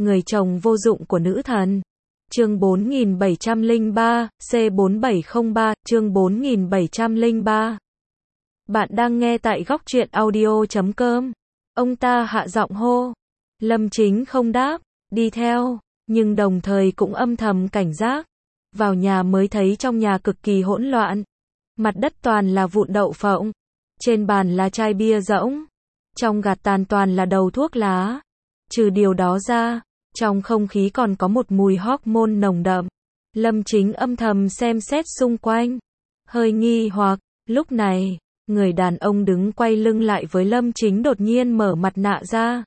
Người chồng vô dụng của nữ thần. Chương 4703, C4703, chương 4703. Bạn đang nghe tại góc truyện audio.com. Ông ta hạ giọng hô. Lâm Chính không đáp, đi theo, nhưng đồng thời cũng âm thầm cảnh giác. Vào nhà mới thấy trong nhà cực kỳ hỗn loạn. Mặt đất toàn là vụn đậu phộng. Trên bàn là chai bia rỗng. Trong gạt tàn toàn là đầu thuốc lá. Trừ điều đó ra, trong không khí còn có một mùi hormone nồng đậm. Lâm Chính âm thầm xem xét xung quanh. Hơi nghi hoặc, lúc này, người đàn ông đứng quay lưng lại với Lâm Chính đột nhiên mở mặt nạ ra.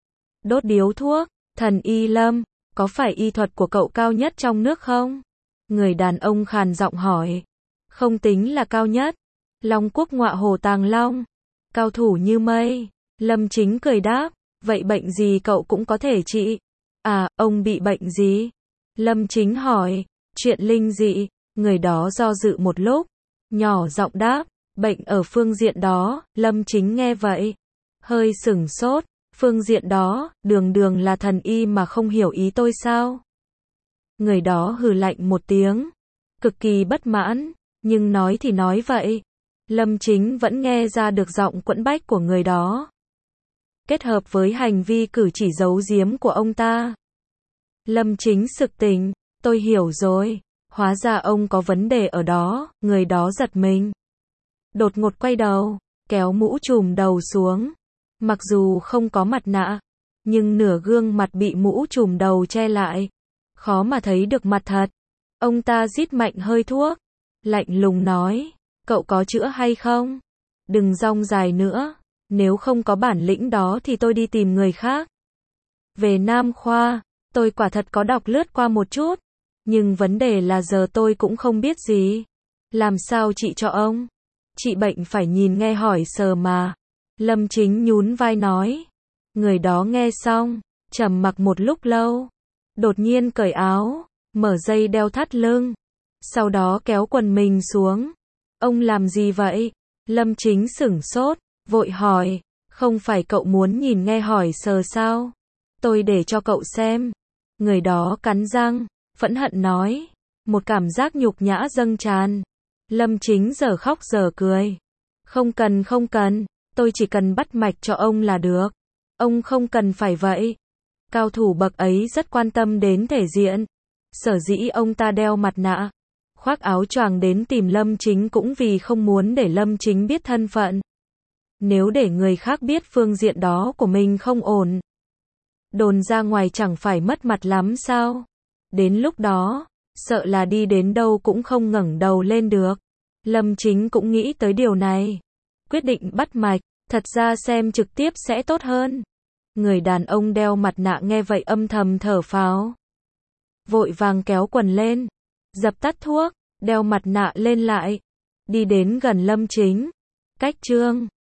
Đốt điếu thuốc, thần y Lâm, có phải y thuật của cậu cao nhất trong nước không? Người đàn ông khàn giọng hỏi. Không tính là cao nhất. Long quốc ngọa hổ tàng long. Cao thủ như mây. Lâm Chính cười đáp. Vậy bệnh gì cậu cũng có thể trị? À, ông bị bệnh gì? Lâm Chính hỏi. Chuyện linh dị. Người đó do dự một lúc. Nhỏ giọng đáp. Bệnh ở phương diện đó. Lâm Chính nghe vậy. Hơi sửng sốt. Phương diện đó, đường là thần y mà không hiểu ý tôi sao? Người đó hừ lạnh một tiếng. Cực kỳ bất mãn. Nhưng nói thì nói vậy. Lâm Chính vẫn nghe ra được giọng quẫn bách của người đó. Kết hợp với hành vi cử chỉ giấu giếm của ông ta. Lâm Chính sực tỉnh. Tôi hiểu rồi. Hóa ra ông có vấn đề ở đó. Người đó giật mình. Đột ngột quay đầu. Kéo mũ trùm đầu xuống. Mặc dù không có mặt nạ. Nhưng nửa gương mặt bị mũ trùm đầu che lại. Khó mà thấy được mặt thật. Ông ta rít mạnh hơi thuốc. Lạnh lùng nói. Cậu có chữa hay không? Đừng rong dài nữa. Nếu không có bản lĩnh đó thì tôi đi tìm người khác. Về Nam Khoa, tôi quả thật có đọc lướt qua một chút. Nhưng vấn đề là giờ tôi cũng không biết gì. Làm sao trị cho ông? Trị bệnh phải nhìn nghe hỏi sờ mà. Lâm Chính nhún vai nói. Người đó nghe xong, trầm mặc một lúc lâu. Đột nhiên cởi áo, mở dây đeo thắt lưng. Sau đó kéo quần mình xuống. Ông làm gì vậy? Lâm Chính sửng sốt, vội hỏi. Không phải cậu muốn nhìn nghe hỏi sờ sao? Tôi để cho cậu xem. Người đó cắn răng, phẫn hận nói. Một cảm giác nhục nhã dâng tràn. Lâm Chính giờ khóc giờ cười. Không cần. Tôi chỉ cần bắt mạch cho ông là được. Ông không cần phải vậy. Cao thủ bậc ấy rất quan tâm đến thể diện. Sở dĩ ông ta đeo mặt nạ, khoác áo choàng đến tìm Lâm Chính cũng vì không muốn để Lâm Chính biết thân phận. Nếu để người khác biết phương diện đó của mình không ổn, đồn ra ngoài chẳng phải mất mặt lắm sao? Đến lúc đó, sợ là đi đến đâu cũng không ngẩng đầu lên được. Lâm Chính cũng nghĩ tới điều này. Quyết định bắt mạch, thật ra xem trực tiếp sẽ tốt hơn. Người đàn ông đeo mặt nạ nghe vậy âm thầm thở phào. Vội vàng kéo quần lên, dập tắt thuốc, đeo mặt nạ lên lại. Đi đến gần Lâm Chính. Cách chương